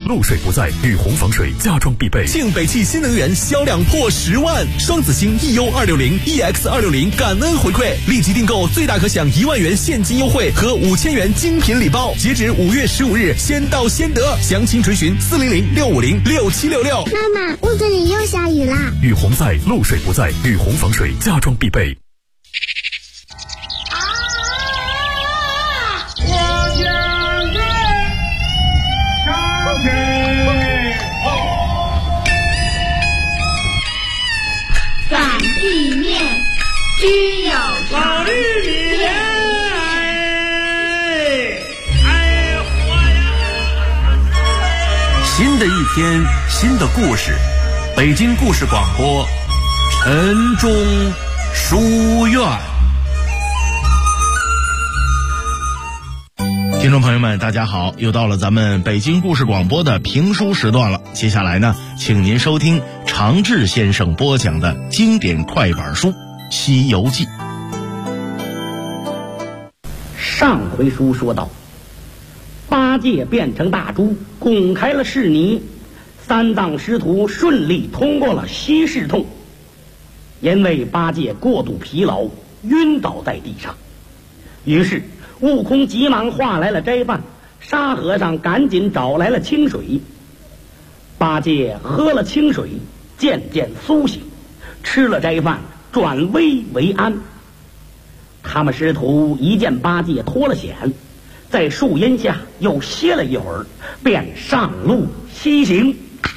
漏水不再，雨虹防水家装必备。 庆北汽新能源销量破10万，双子星 EU260、EX260感恩回馈，立即订购最大可享1万元现金优惠和5000元精品礼包，截止5月15日，先到先得。详情垂询400-650-6766。 妈妈，屋子里又下雨啦！ 雨虹在，漏水不在，雨虹防水家装必备。 反地面只有老绿脸， 新的一天，新的故事，北京故事广播，晨钟书院。听众朋友们大家好，又到了咱们北京故事广播的评书时段了。接下来呢，请您收听常志先生播讲的经典快板书《西游记》。 上回书说到，八戒变成大猪，拱开了释泥，三藏师徒顺利通过了西市通。因为八戒过度疲劳，晕倒在地上，于是悟空急忙画来了斋饭，沙和尚赶紧找来了清水。八戒喝了清水，渐渐苏醒，吃了斋饭，转危为安。他们师徒一见八戒脱了险，在树荫下又歇了一会儿，便上路西行。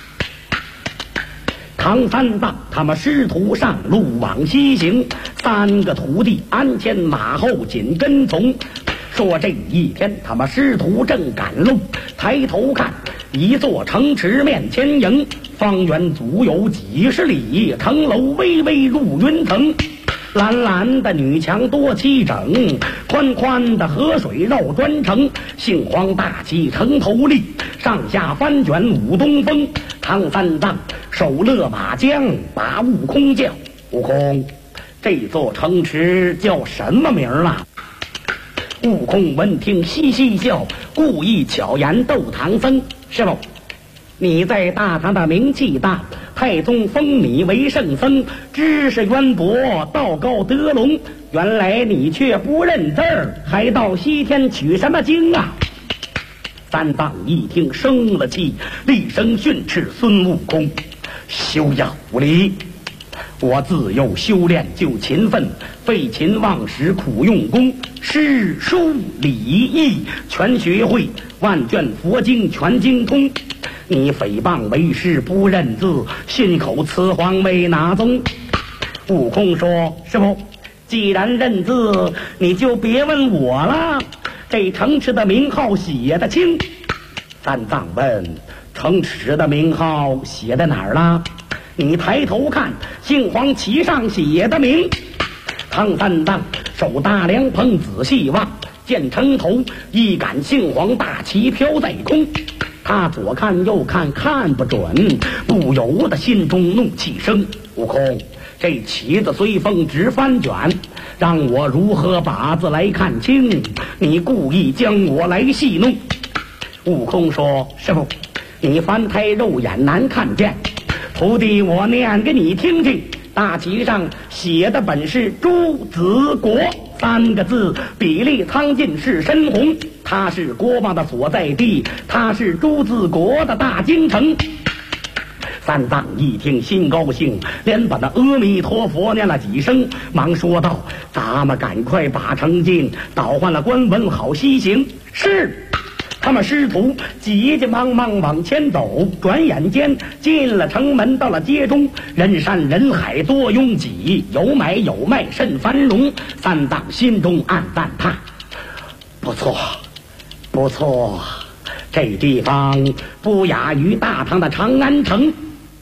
唐三藏他们师徒上路往西行，3个徒弟鞍前马后紧跟从。说这一天他们师徒正赶路，抬头看，一座城池面前迎，方圆足有几10里，城楼微微入云层。蓝蓝的女墙多齐整，宽宽的河水绕砖城。杏黄大旗城头立，上下翻卷舞东风。唐三藏手勒马缰，把悟空叫：悟空，这座城池叫什么名啊？悟空闻听嘻嘻笑，故意巧言逗唐僧：师傅，你在大唐的名气大，太宗封你为圣僧，知识渊博，道高德隆，原来你却不认字儿，还到西天取什么经啊？三藏一听生了气，厉声训斥孙悟空：休要无礼！我自幼修炼就勤奋，废寝忘食苦用功，诗书礼义全学会，万卷佛经全精通。你诽谤为师不认字，信口雌黄为哪宗？悟空说：师傅，既然认字，你就别问我了，这城池的名号写得清。三藏问：城池的名号写在哪儿了？你抬头看，杏黄旗上写的名。唐三藏手搭凉棚仔细望，见城头一杆杏黄大旗飘在空。他左看右看看不准，不由得心中怒气生：悟空，这旗子随风直翻卷，让我如何把字来看清？你故意将我来戏弄。悟空说：师傅，你翻开肉眼难看见，徒弟我念给你听听。大旗上写的本是朱子国3个字，比例苍劲是深红，它是国王的所在地，它是朱子国的大京城。三藏一听心高兴，连把那阿弥陀佛念了几声，忙说道：咱们赶快把城进，倒换了官文好西行。是。他们师徒急急忙忙往前走，转眼间进了城门，到了街中，人山人海多拥挤，有买有卖甚繁荣。三藏心中暗赞叹：不错不错，这地方不亚于大唐的长安城。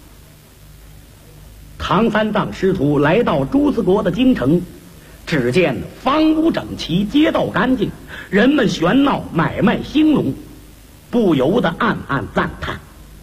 唐三藏师徒来到朱子国的京城，只见房屋整齐，街道干净，人们喧闹，买卖兴隆，不由得暗暗赞叹：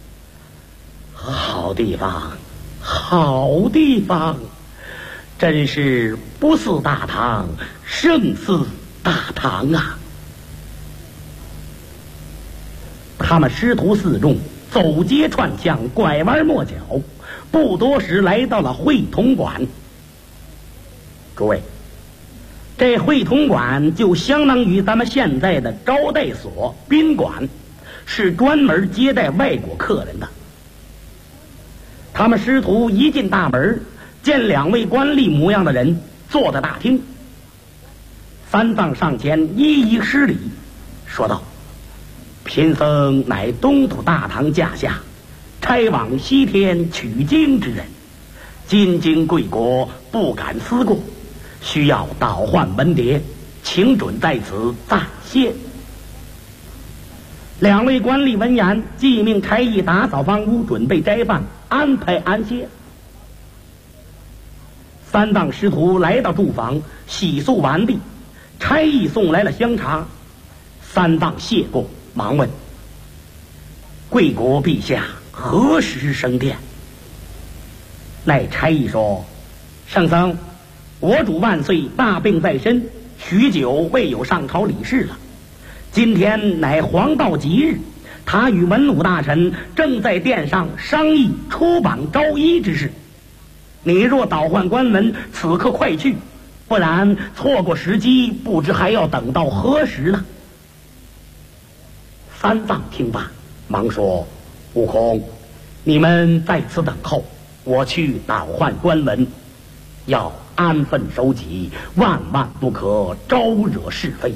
好地方，好地方，真是不似大唐，胜似大唐啊！他们师徒4众走街串巷，拐弯抹角，不多时来到了会同馆。诸位，这会同馆就相当于咱们现在的招待所、宾馆，是专门接待外国客人的。他们师徒一进大门，见2位官吏模样的人坐在大厅。三藏上前一一施礼，说道：贫僧乃东土大唐驾下差往西天取经之人，今经贵国，不敢思过，需要倒换文牒，请准在此暂歇。2位官吏闻言，即命差役打扫房屋，准备斋饭，安排安歇。三藏师徒来到住房，洗漱完毕，差役送来了香茶。三藏谢过，忙问：贵国陛下何时升殿？那差役说：圣僧，国主万岁大病在身，许久未有上朝理事了。今天乃黄道吉日，他与文武大臣正在殿上商议出榜招医之事。你若倒换官文，此刻快去，不然错过时机，不知还要等到何时呢？三藏听罢，忙说：悟空，你们在此等候，我去倒换官文，要安分守己，万万不可招惹是非。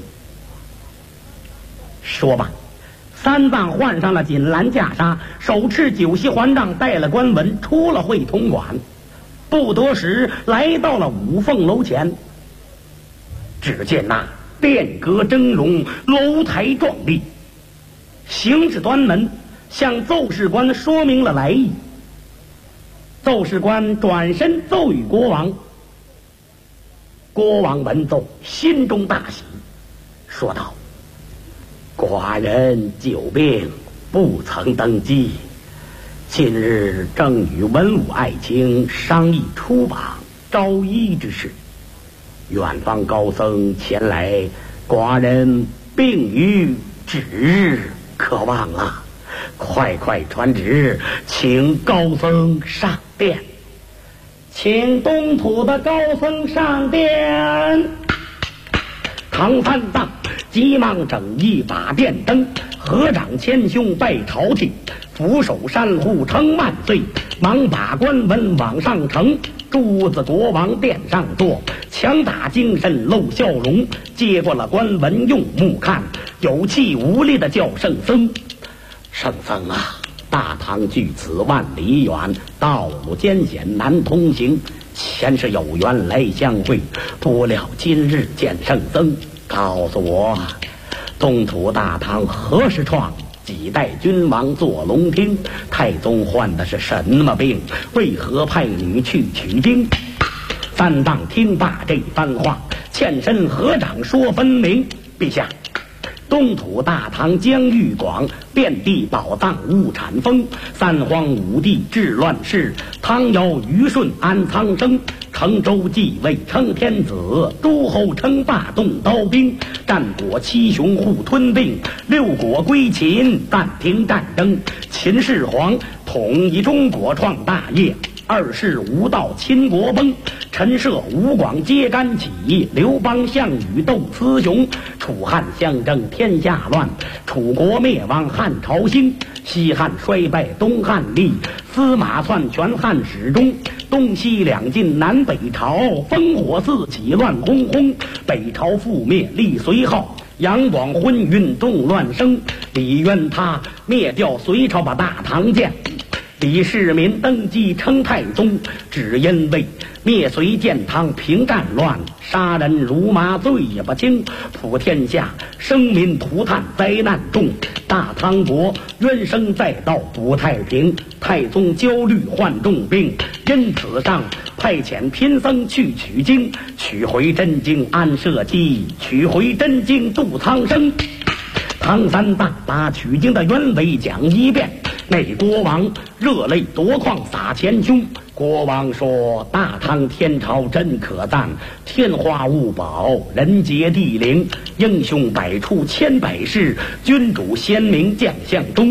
说罢，三藏换上了锦兰袈裟，手持9锡环杖，带了官文，出了会同馆。不多时，来到了五凤楼前。只见那殿阁峥嵘，楼台壮丽，行至端门，向奏事官说明了来意。奏事官转身奏与国王。国王闻奏，心中大喜，说道：寡人久病，不曾登基，近日正与文武爱卿商议出榜招医之事，远方高僧前来，寡人病于指日，可望了，快快传旨，请高僧上殿。请东土的高僧上殿。唐三藏急忙整一把电灯，合掌谦胸拜朝廷，俯首山呼称万岁，忙把官文往上呈。诸子国王殿上坐，强打精神露笑容，接过了官文用目看，有气无力的叫圣僧：圣僧啊，大唐距此万里远，道路艰险难通行，前世有缘来相会，不料今日见圣僧，告诉我东土大唐何时创，几代君王坐龙厅，太宗患的是什么病，为何派女去取经？三藏听罢这番话，欠身合掌说分明：陛下，东土大唐疆域广，遍地宝藏物产丰，三皇五帝治乱世，汤尧虞舜安苍生，成周继位称天子，诸侯称霸动刀兵，战果七雄互吞并，六国归秦暂停战争，秦始皇统一中国创大业，二世无道秦国崩，陈涉吴广揭竿起，刘邦项羽斗雌雄，楚汉相争天下乱，楚国灭亡汉朝兴，西汉衰败东汉立，司马篡权汉始终，东西两晋南北朝，烽火四起乱哄哄，北朝覆灭立隋号，杨广昏晕动乱生，李渊他灭掉隋朝把大唐建，李世民登基称太宗，只因为灭隋建唐平战乱，杀人如麻罪也不轻，普天下生民涂炭灾难重，大唐国冤声载道不太平，太宗焦虑患重病，因此上派遣贫僧去取经，取回真经安社稷，取回真经度苍生。唐三藏把取经的原委讲一遍，那国王热泪夺眶洒前胸。国王说：大唐天朝真可赞，天花物宝，人杰地灵，英雄百出千百世，君主贤明将相中。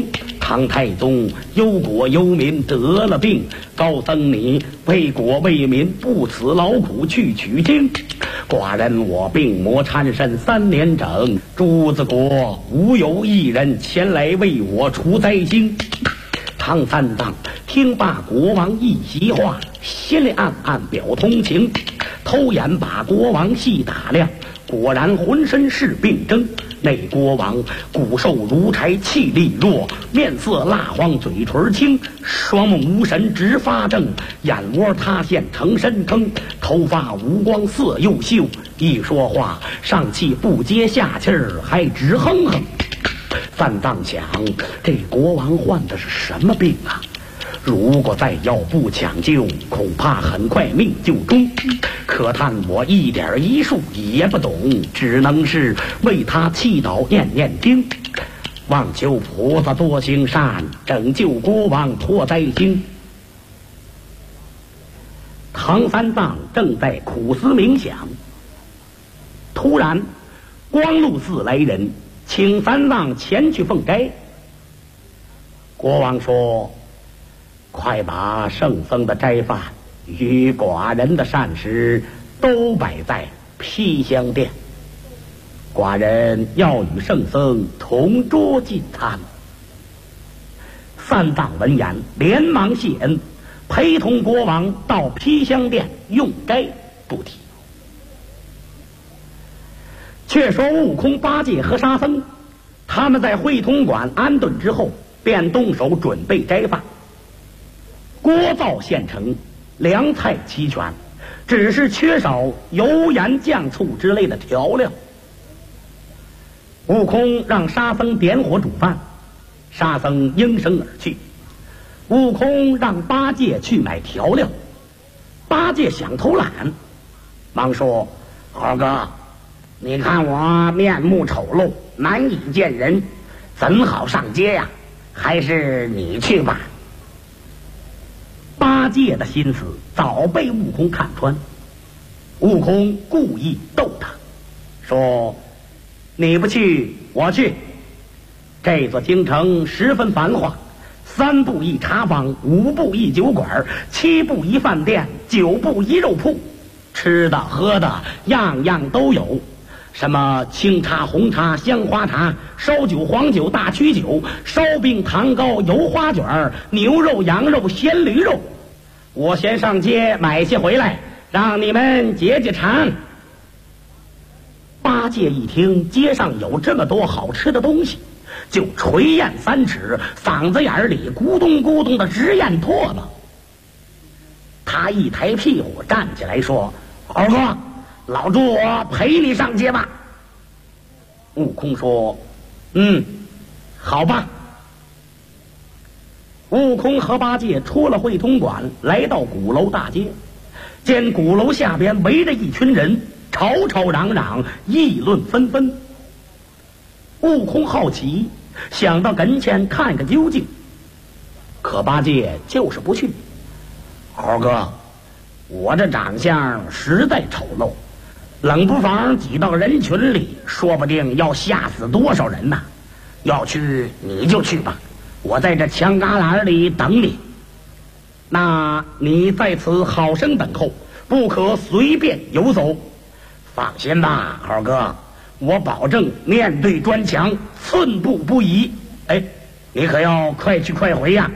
唐太宗忧国忧民得了病，高僧你为国为民不辞劳苦去取经。寡人我病魔缠身3年整，朱子国无有一人前来为我除灾星。唐三藏听罢国王一席话，心里暗暗表同情，偷眼把国王细打量，果然浑身是病症。那国王骨瘦如柴，气力弱，面色蜡黄，嘴唇青，双目无神直发怔，眼窝塌陷成深坑，头发无光色又秀，一说话上气不接下气儿，还直哼哼。三藏想，这国王患的是什么病啊？如果再要不抢救，恐怕很快命就终。可叹我一点医术也不懂，只能是为他祈祷念念经，望求菩萨多行善，拯救国王脱灾星。唐三藏正在苦思冥想，突然光禄寺来人，请三藏前去奉斋。国王说：快把圣僧的斋饭与寡人的膳食都摆在披香殿，寡人要与圣僧同桌进餐。三藏闻言连忙谢恩，陪同国王到披香殿用斋不提。却说悟空、八戒和沙僧他们在会通馆安顿之后，便动手准备斋饭。锅灶现成，凉菜齐全，只是缺少油盐酱醋之类的调料。悟空让沙僧点火煮饭，沙僧应声而去。悟空让八戒去买调料，八戒想偷懒，忙说：猴哥，你看我面目丑陋，难以见人，怎好上街呀？还是你去吧。八戒的心思早被悟空看穿，悟空故意逗他，说：你不去我去。这座京城十分繁华，3步一茶坊，5步一酒馆，7步一饭店，9步一肉铺，吃的喝的样样都有，什么清茶、红茶、香花茶、烧酒、黄酒、大曲酒、烧饼、糖糕、油花卷、牛肉、羊肉、鲜驴肉。我先上街买些回来，让你们解解馋。八戒一听街上有这么多好吃的东西，就垂涎3尺，嗓子眼里咕咚咕咚的直咽唾沫。他一抬屁股站起来说：猴哥，老猪我陪你上街吧。悟空说：好吧。悟空和八戒出了会通馆，来到鼓楼大街，见鼓楼下边围着一群人，吵吵嚷嚷，议论纷纷。悟空好奇，想到跟前看个究竟，可八戒就是不去。猴哥，我这长相实在丑陋，冷不防挤到人群里，说不定要吓死多少人呐！要去你就去吧，我在这墙旮旯里等你。那你在此好生等候，不可随便游走。放心吧，猴哥，我保证面对砖墙，寸步不移。哎，你可要快去快回呀！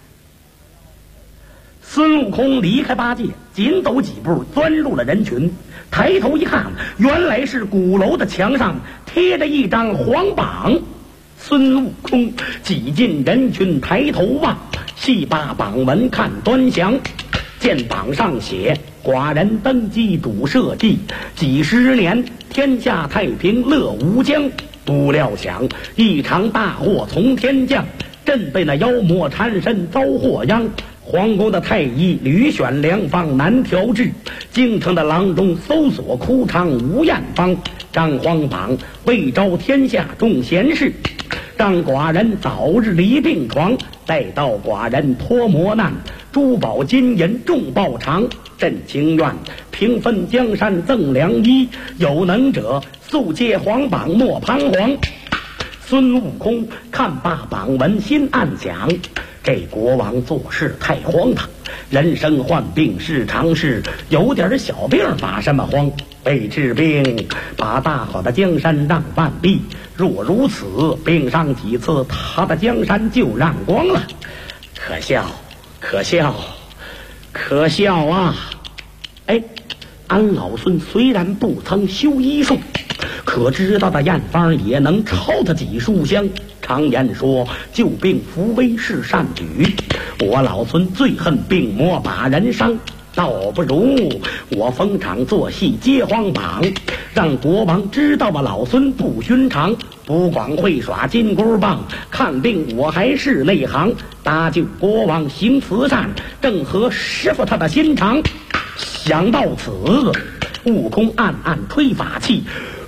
孙悟空离开八戒，紧走几步，钻入了人群。抬头一看，原来是鼓楼的墙上贴着一张黄榜。孙悟空挤进人群，抬头望，细把榜文看端详。见榜上写：寡人登基主社稷，几十年天下太平乐无疆。不料想一场大祸从天降，朕被那妖魔缠身遭祸殃。皇宫的太医屡选良方难调治，京城的郎中搜索枯肠无验方。张皇榜未招天下众贤士，让寡人早日离病床，待到寡人脱磨难，珠宝金银重报偿。朕情愿平分江山赠良医，有能者速接皇榜莫彷徨。 孙悟空看罢榜文，心暗想：这国王做事太荒唐，人生患病是常事，有点小病把什么慌？被治病，把大好的江山让半壁。若如此，病上几次，他的江山就让光了。可笑，可笑，可笑啊！哎，俺老孙虽然不曾修医术，可知道的验方也能超他几炷香。常言说，救病扶危是善举。我老孙最恨病魔把人伤，倒不如我逢场作戏接皇榜，让国王知道我老孙不寻常。不光会耍金箍棒，看病我还是内行。搭救国王行慈善，正合师傅他的心肠。想到此，悟空暗暗吹法器，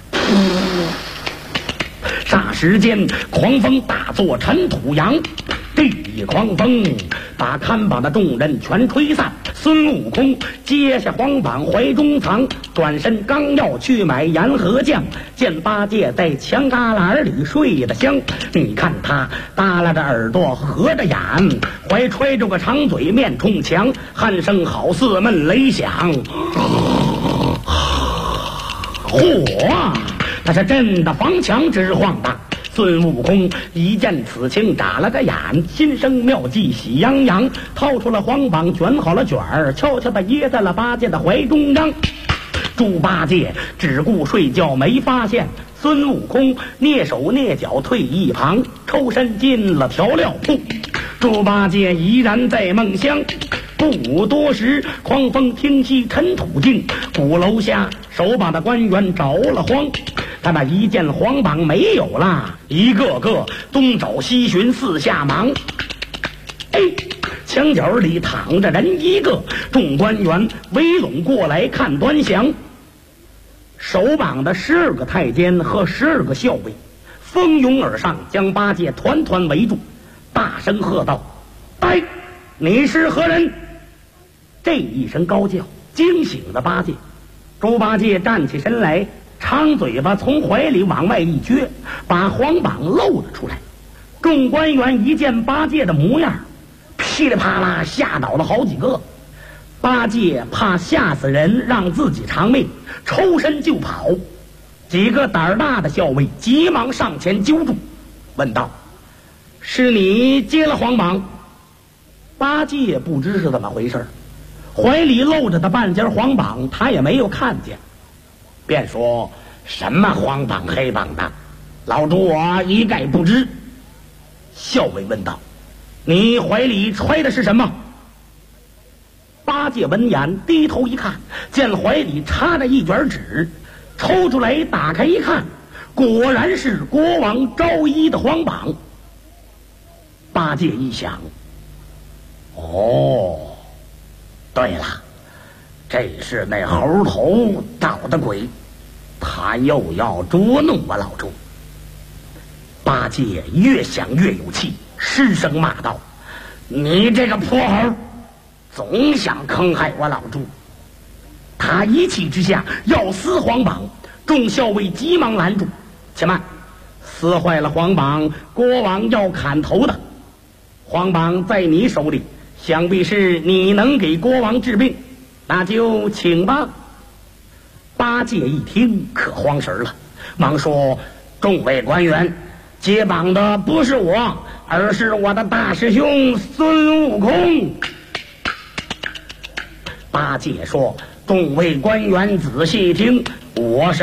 霎时间狂风大作尘土扬，这一狂风把看榜的众人全吹散。孙悟空接下皇榜怀中藏，转身刚要去买盐和酱，见八戒在墙旮旯里睡得香。你看他耷拉着耳朵合着眼，怀揣着个长嘴面冲墙，鼾声好似闷雷响。嚯，那是震得房墙直晃荡。孙悟空一见此情，眨了个眼，心生妙计喜洋洋，掏出了黄榜，卷好了卷儿，悄悄地掖在了八戒的怀中央。猪八戒只顾睡觉，没发现孙悟空蹑手蹑脚退一旁，抽身进了调料铺。猪八戒依然在梦乡。不多时，狂风听息尘土尽，鼓楼下守榜的官员着了慌。他那一见皇榜没有了，一个个东找西寻，四下忙。哎，墙角里躺着人一个，众官员围拢过来看端详。守榜的12个太监和12个校尉蜂拥而上，将八戒团团围住，大声喝道：“哎，你是何人？”这一声高叫惊醒了八戒。猪八戒站起身来，长嘴巴从怀里往外一撅，把黄榜露了出来。众官员一见八戒的模样，噼里啪啦吓倒了好几个。八戒怕吓死人，让自己偿命，抽身就跑。几个胆儿大的校尉急忙上前揪住，问道：“是你接了黄榜？”八戒不知是怎么回事，怀里露着的半截黄榜他也没有看见，便说：“什么黄榜黑榜的，老猪我一概不知。”校尉问道：“你怀里揣的是什么？”八戒闻言低头一看，见怀里插着一卷纸，抽出来打开一看，果然是国王招医的黄榜。八戒一想，哦，对了，这是那猴头捣的鬼，他又要捉弄我老猪。八戒越想越有气，失声骂道：“你这个泼猴，总想坑害我老猪！”他一气之下要撕黄榜，众校尉急忙拦住：“且慢，撕坏了黄榜，国王要砍头的。黄榜在你手里，想必是你能给国王治病，那就请吧。”八戒一听可慌神了，忙说：“众位官员，接榜的不是我，而是我的大师兄孙悟空。”八戒说：“众位官员仔细听，我是